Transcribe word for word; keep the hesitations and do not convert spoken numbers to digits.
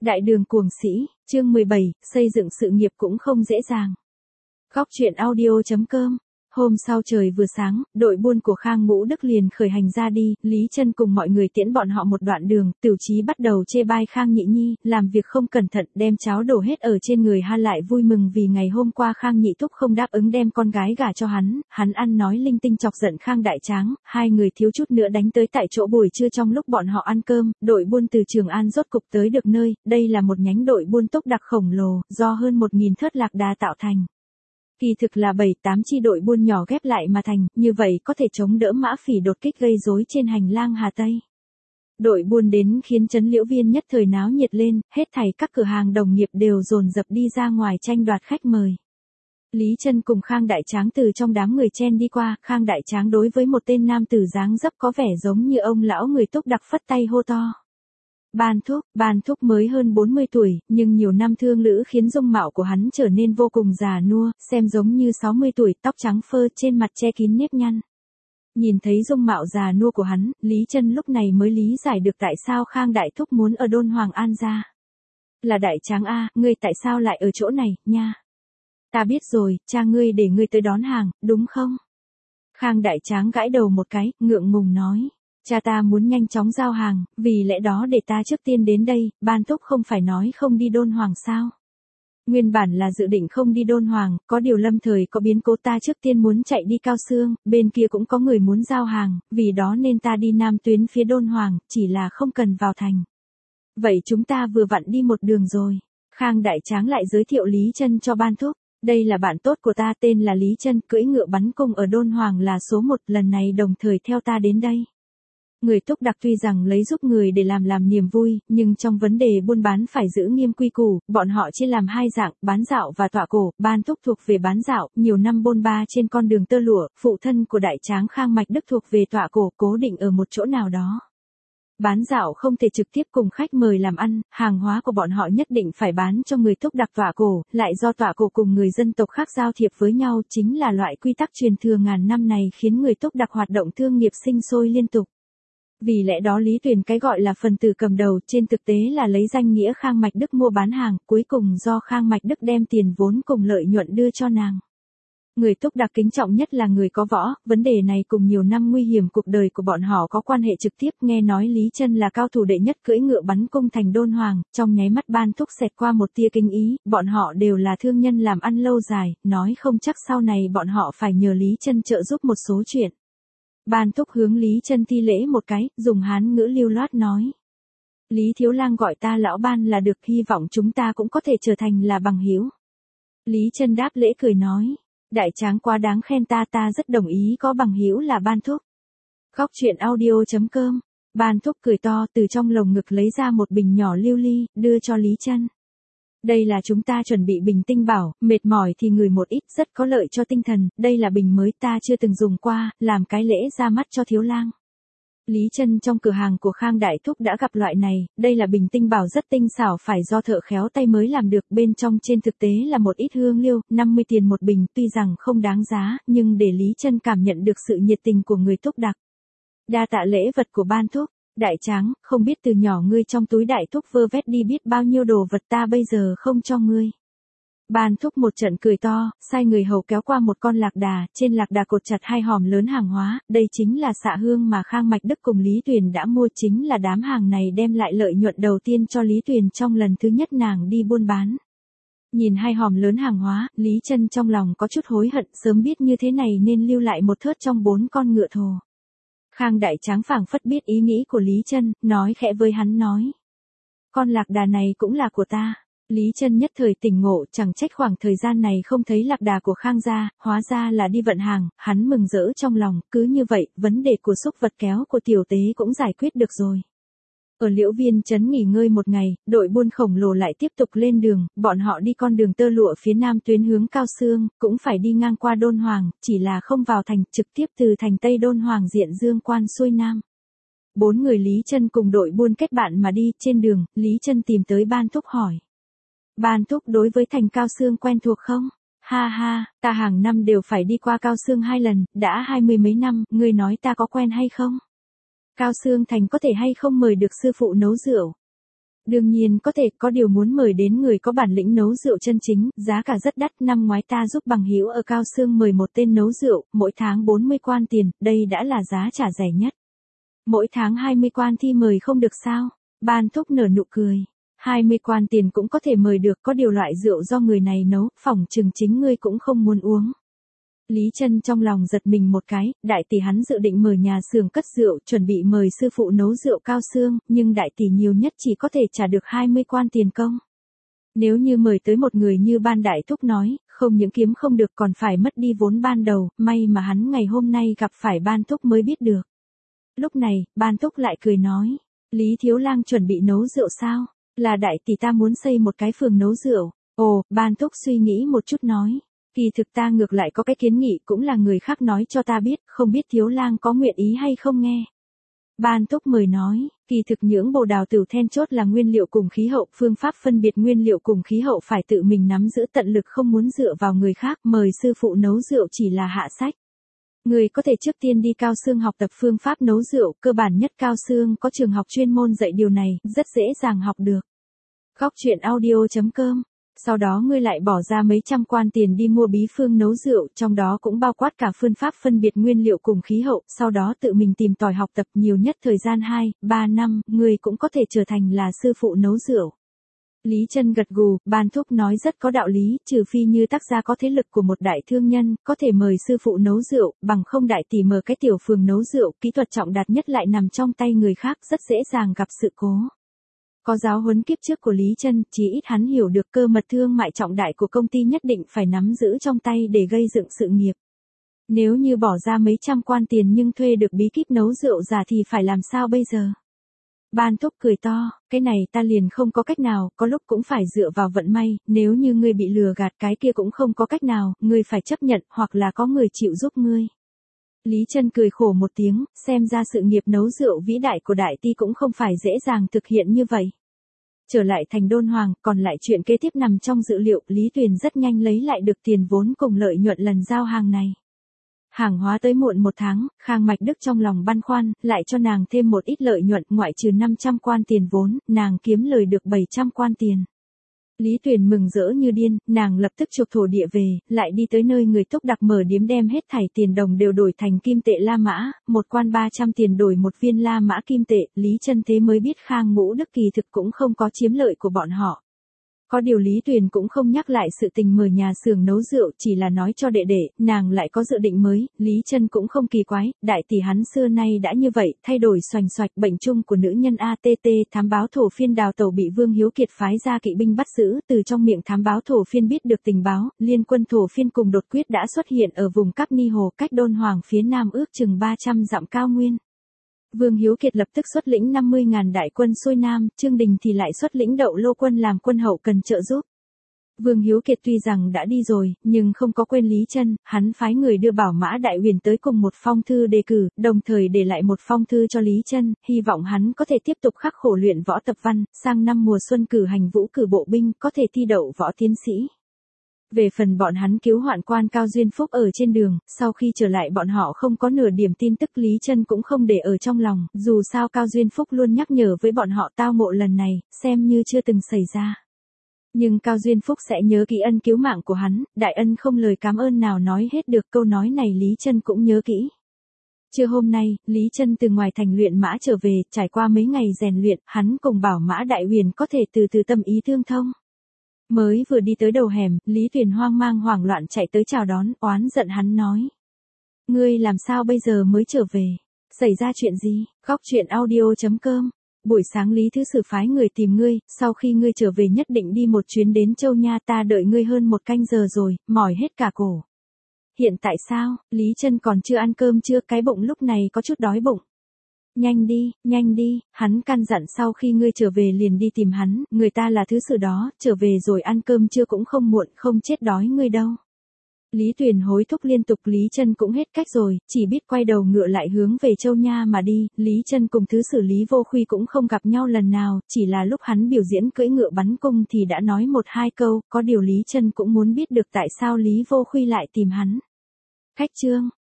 Đại đường cuồng sĩ, chương mười bảy, xây dựng sự nghiệp cũng không dễ dàng. Góc truyện audio chấm com. Hôm sau trời vừa sáng, đội buôn của Khang Ngũ Đức liền khởi hành ra đi, Lý Chân cùng mọi người tiễn bọn họ một đoạn đường, Tiểu Chí bắt đầu chê bai Khang Nhị Nhi, làm việc không cẩn thận, đem cháo đổ hết ở trên người ha, lại vui mừng vì ngày hôm qua Khang Nhị Thúc không đáp ứng đem con gái gả cho hắn, hắn ăn nói linh tinh chọc giận Khang Đại Tráng, hai người thiếu chút nữa đánh tới tại chỗ buổi trưa. Trong lúc bọn họ ăn cơm, đội buôn từ Trường An rốt cục tới được nơi, đây là một nhánh đội buôn túc đặc khổng lồ, do hơn một nghìn thớt lạc đà tạo thành. Kỳ thực là bảy tám chi đội buôn nhỏ ghép lại mà thành, như vậy có thể chống đỡ mã phỉ đột kích gây rối trên hành lang Hà Tây. Đội buôn đến khiến trấn Liễu Viên nhất thời náo nhiệt lên, hết thảy các cửa hàng đồng nghiệp đều dồn dập đi ra ngoài tranh đoạt khách mời. Lý Chân cùng Khang Đại Tráng từ trong đám người chen đi qua, Khang Đại Tráng đối với một tên nam tử dáng dấp có vẻ giống như ông lão người túc đặc phất tay hô to. Ban Thúc, Ban Thúc mới hơn bốn mươi tuổi, nhưng nhiều năm thương lữ khiến dung mạo của hắn trở nên vô cùng già nua, xem giống như sáu mươi tuổi, tóc trắng phơ, trên mặt che kín nếp nhăn. Nhìn thấy dung mạo già nua của hắn, Lý Chân lúc này mới lý giải được tại sao Khang Đại Thúc muốn ở Đôn Hoàng An ra. Là Đại Tráng a, ngươi tại sao lại ở chỗ này, nha? Ta biết rồi, cha ngươi để ngươi tới đón hàng, đúng không? Khang Đại Tráng gãi đầu một cái, ngượng ngùng nói. Cha ta muốn nhanh chóng giao hàng, vì lẽ đó để ta trước tiên đến đây. Ban Thúc không phải nói không đi Đôn Hoàng sao? Nguyên bản là dự định không đi Đôn Hoàng, có điều lâm thời có biến cố, ta trước tiên muốn chạy đi Cao Xương, bên kia cũng có người muốn giao hàng, vì đó nên ta đi nam tuyến phía Đôn Hoàng, chỉ là không cần vào thành. Vậy chúng ta vừa vặn đi một đường rồi. Khang Đại Tráng lại giới thiệu Lý Chân cho Ban Thúc. Đây là bạn tốt của ta, tên là Lý Chân, cưỡi ngựa bắn cung ở Đôn Hoàng là số một, lần này đồng thời theo ta đến đây. Người túc đặc tuy rằng lấy giúp người để làm làm niềm vui, nhưng trong vấn đề buôn bán phải giữ nghiêm quy củ, bọn họ chia làm hai dạng, bán dạo và tọa cổ. Ban Thúc thuộc về bán dạo, nhiều năm bôn ba trên con đường tơ lụa, phụ thân của Đại Tráng Khang Mạch Đức thuộc về tọa cổ, cố định ở một chỗ nào đó. Bán dạo không thể trực tiếp cùng khách mời làm ăn, hàng hóa của bọn họ nhất định phải bán cho người túc đặc tọa cổ, lại do tọa cổ cùng người dân tộc khác giao thiệp với nhau, chính là loại quy tắc truyền thừa ngàn năm này khiến người túc đặc hoạt động thương nghiệp sinh sôi liên tục. Vì lẽ đó Lý Tuyền cái gọi là phần tử cầm đầu, trên thực tế là lấy danh nghĩa Khang Mạch Đức mua bán hàng, cuối cùng do Khang Mạch Đức đem tiền vốn cùng lợi nhuận đưa cho nàng. Người túc đặc kính trọng nhất là người có võ, vấn đề này cùng nhiều năm nguy hiểm cuộc đời của bọn họ có quan hệ trực tiếp. Nghe nói Lý Chân là cao thủ đệ nhất cưỡi ngựa bắn cung thành Đôn Hoàng, trong nháy mắt Ban Thúc xẹt qua một tia kinh ý, bọn họ đều là thương nhân làm ăn lâu dài, nói không chắc sau này bọn họ phải nhờ Lý Chân trợ giúp một số chuyện. Ban Thúc hướng Lý Chân thi lễ một cái, dùng Hán ngữ lưu loát nói. Lý Thiếu Lang gọi ta lão Ban là được, hy vọng chúng ta cũng có thể trở thành là bằng hữu. Lý Chân đáp lễ cười nói. Đại Tráng quá đáng khen ta, ta rất đồng ý có bằng hữu là Ban Thúc. Góc truyện audio chấm com. Ban Thúc cười to, từ trong lồng ngực lấy ra một bình nhỏ lưu ly, đưa cho Lý Chân. Đây là chúng ta chuẩn bị bình tinh bảo, mệt mỏi thì ngửi một ít, rất có lợi cho tinh thần, đây là bình mới ta chưa từng dùng qua, làm cái lễ ra mắt cho Thiếu Lang. Lý Chân trong cửa hàng của Khang Đại Thúc đã gặp loại này, đây là bình tinh bảo rất tinh xảo, phải do thợ khéo tay mới làm được, bên trong trên thực tế là một ít hương liêu, năm mươi tiền một bình, tuy rằng không đáng giá, nhưng để Lý Chân cảm nhận được sự nhiệt tình của người túc đặc. Đa tạ lễ vật của Ban Thúc. Đại Tráng, không biết từ nhỏ ngươi trong túi Đại Thúc vơ vét đi biết bao nhiêu đồ vật, ta bây giờ không cho ngươi. Ban Thúc một trận cười to, sai người hầu kéo qua một con lạc đà, trên lạc đà cột chặt hai hòm lớn hàng hóa, đây chính là xạ hương mà Khang Mạch Đức cùng Lý Tuyền đã mua, chính là đám hàng này đem lại lợi nhuận đầu tiên cho Lý Tuyền trong lần thứ nhất nàng đi buôn bán. Nhìn hai hòm lớn hàng hóa, Lý Chân trong lòng có chút hối hận, sớm biết như thế này nên lưu lại một thớt trong bốn con ngựa thồ. Khang Đại Tráng phảng phất biết ý nghĩ của Lý Chân, nói khẽ với hắn nói. Con lạc đà này cũng là của ta. Lý Chân nhất thời tỉnh ngộ, chẳng trách khoảng thời gian này không thấy lạc đà của Khang gia, hóa ra là đi vận hàng, hắn mừng rỡ trong lòng, cứ như vậy, vấn đề của xúc vật kéo của tiểu tế cũng giải quyết được rồi. Ở Liễu Viên trấn nghỉ ngơi một ngày, đội buôn khổng lồ lại tiếp tục lên đường, bọn họ đi con đường tơ lụa phía nam tuyến hướng Cao Xương, cũng phải đi ngang qua Đôn Hoàng, chỉ là không vào thành, trực tiếp từ thành Tây Đôn Hoàng diện Dương Quan xuôi nam. Bốn người Lý Chân cùng đội buôn kết bạn mà đi, trên đường, Lý Chân tìm tới Ban Thúc hỏi. Ban Thúc đối với thành Cao Xương quen thuộc không? Ha ha, ta hàng năm đều phải đi qua Cao Xương hai lần, đã hai mươi mấy năm, ngươi nói ta có quen hay không? Cao Xương thành có thể hay không mời được sư phụ nấu rượu? Đương nhiên có thể, có điều muốn mời đến người có bản lĩnh nấu rượu chân chính, giá cả rất đắt. Năm ngoái ta giúp bằng hữu ở Cao Xương mời một tên nấu rượu, mỗi tháng bốn mươi quan tiền, đây đã là giá trả rẻ nhất. Mỗi tháng hai mươi quan thi mời không được sao? Ban Thúc nở nụ cười. hai mươi quan tiền cũng có thể mời được, có điều loại rượu do người này nấu, phỏng chừng chính ngươi cũng không muốn uống. Lý Chân trong lòng giật mình một cái, đại tỷ hắn dự định mở nhà xưởng cất rượu, chuẩn bị mời sư phụ nấu rượu Cao Xương, nhưng đại tỷ nhiều nhất chỉ có thể trả được hai mươi quan tiền công. Nếu như mời tới một người như Ban Đại Thúc nói, không những kiếm không được còn phải mất đi vốn ban đầu, may mà hắn ngày hôm nay gặp phải Ban Thúc mới biết được. Lúc này, Ban Thúc lại cười nói, Lý Thiếu Lang chuẩn bị nấu rượu sao? Là đại tỷ ta muốn xây một cái phường nấu rượu. Ồ, Ban Thúc suy nghĩ một chút nói. Kỳ thực ta ngược lại có cái kiến nghị, cũng là người khác nói cho ta biết, không biết Thiếu Lang có nguyện ý hay không nghe. Ban Thúc mời nói, kỳ thực nhưỡng bồ đào tửu then chốt là nguyên liệu cùng khí hậu, phương pháp phân biệt nguyên liệu cùng khí hậu phải tự mình nắm giữ, tận lực không muốn dựa vào người khác, mời sư phụ nấu rượu chỉ là hạ sách. Người có thể trước tiên đi Cao Xương học tập phương pháp nấu rượu, cơ bản nhất Cao Xương có trường học chuyên môn dạy điều này, rất dễ dàng học được. Góc truyện audio chấm com. Sau đó ngươi lại bỏ ra mấy trăm quan tiền đi mua bí phương nấu rượu, trong đó cũng bao quát cả phương pháp phân biệt nguyên liệu cùng khí hậu, sau đó tự mình tìm tòi học tập, nhiều nhất thời gian hai, ba năm, ngươi cũng có thể trở thành là sư phụ nấu rượu. Lý Chân gật gù, Ban Thúc nói rất có đạo lý, trừ phi như tác gia có thế lực của một đại thương nhân, có thể mời sư phụ nấu rượu, bằng không đại tỷ mở cái tiểu phường nấu rượu, kỹ thuật trọng đạt nhất lại nằm trong tay người khác, rất dễ dàng gặp sự cố. Có giáo huấn kiếp trước của Lý Chân, chí ít hắn hiểu được cơ mật thương mại trọng đại của công ty nhất định phải nắm giữ trong tay để gây dựng sự nghiệp. Nếu như bỏ ra mấy trăm quan tiền nhưng thuê được bí kíp nấu rượu giả thì phải làm sao bây giờ? Ban Thúc cười to, cái này ta liền không có cách nào, có lúc cũng phải dựa vào vận may, nếu như ngươi bị lừa gạt cái kia cũng không có cách nào, ngươi phải chấp nhận, hoặc là có người chịu giúp ngươi. Lý Chân cười khổ một tiếng, xem ra sự nghiệp nấu rượu vĩ đại của đại tỷ cũng không phải dễ dàng thực hiện như vậy. Trở lại thành Đôn Hoàng, còn lại chuyện kế tiếp nằm trong dự liệu, Lý Tuyền rất nhanh lấy lại được tiền vốn cùng lợi nhuận lần giao hàng này. Hàng hóa tới muộn một tháng, Khang Mạch Đức trong lòng băn khoăn, lại cho nàng thêm một ít lợi nhuận, ngoại trừ năm trăm quan tiền vốn, nàng kiếm lời được bảy trăm quan tiền. Lý Tuyền mừng rỡ như điên, nàng lập tức chuộc thổ địa về, lại đi tới nơi người Túc Đặc mở điếm đem hết thảy tiền đồng đều đổi thành kim tệ La Mã, một quan ba trăm tiền đổi một viên La Mã kim tệ, Lý Chân thế mới biết Khang Ngũ Đức kỳ thực cũng không có chiếm lợi của bọn họ. Có điều Lý Tuyền cũng không nhắc lại sự tình mở nhà xưởng nấu rượu, chỉ là nói cho đệ đệ, nàng lại có dự định mới, Lý Chân cũng không kỳ quái, đại tỷ hắn xưa nay đã như vậy, thay đổi xoành xoạch, bệnh chung của nữ nhân a tê tê, thám báo thổ phiên Đào Tẩu bị Vương Hiếu Kiệt phái ra kỵ binh bắt giữ, từ trong miệng thám báo thổ phiên biết được tình báo, liên quân thổ phiên cùng đột quyết đã xuất hiện ở vùng Cáp Ni Hồ, cách Đôn Hoàng phía nam ước chừng ba trăm dặm cao nguyên. Vương Hiếu Kiệt lập tức xuất lĩnh năm mươi ngàn đại quân xuôi nam, Trương Đình thì lại xuất lĩnh Đậu Lô quân làm quân hậu cần trợ giúp. Vương Hiếu Kiệt tuy rằng đã đi rồi, nhưng không có quên Lý Chân, hắn phái người đưa Bảo Mã Đại Huyền tới cùng một phong thư đề cử, đồng thời để lại một phong thư cho Lý Chân, hy vọng hắn có thể tiếp tục khắc khổ luyện võ tập văn, sang năm mùa xuân cử hành vũ cử bộ binh, có thể thi đậu võ tiến sĩ. Về phần bọn hắn cứu hoạn quan Cao Duyên Phúc ở trên đường, sau khi trở lại bọn họ không có nửa điểm tin tức, Lý Chân cũng không để ở trong lòng, dù sao Cao Duyên Phúc luôn nhắc nhở với bọn họ tao ngộ lần này, xem như chưa từng xảy ra. Nhưng Cao Duyên Phúc sẽ nhớ kỹ ân cứu mạng của hắn, đại ân không lời cảm ơn nào nói hết được, câu nói này Lý Chân cũng nhớ kỹ. Trưa hôm nay, Lý Chân từ ngoài thành luyện mã trở về, trải qua mấy ngày rèn luyện, hắn cùng Bảo Mã Đại Huyền có thể từ từ tâm ý tương thông. Mới vừa đi tới đầu hẻm, Lý Tuyền hoang mang hoảng loạn chạy tới chào đón, oán giận hắn nói. Ngươi làm sao bây giờ mới trở về? Xảy ra chuyện gì? Góc truyện audio chấm com. Buổi sáng Lý Thứ Sử phái người tìm ngươi, sau khi ngươi trở về nhất định đi một chuyến đến Châu Nha, ta đợi ngươi hơn một canh giờ rồi, mỏi hết cả cổ. Hiện tại sao? Lý Chân còn chưa ăn cơm chưa, cái bụng lúc này có chút đói bụng. Nhanh đi, nhanh đi, hắn căn dặn sau khi ngươi trở về liền đi tìm hắn, người ta là thứ sử đó, trở về rồi ăn cơm chưa cũng không muộn, không chết đói ngươi đâu. Lý Tuyền hối thúc liên tục, Lý Chân cũng hết cách rồi, chỉ biết quay đầu ngựa lại hướng về Châu Nha mà đi, Lý Chân cùng thứ sử Lý Vô Khuy cũng không gặp nhau lần nào, chỉ là lúc hắn biểu diễn cưỡi ngựa bắn cung thì đã nói một hai câu, có điều Lý Chân cũng muốn biết được tại sao Lý Vô Khuy lại tìm hắn. Khách trương,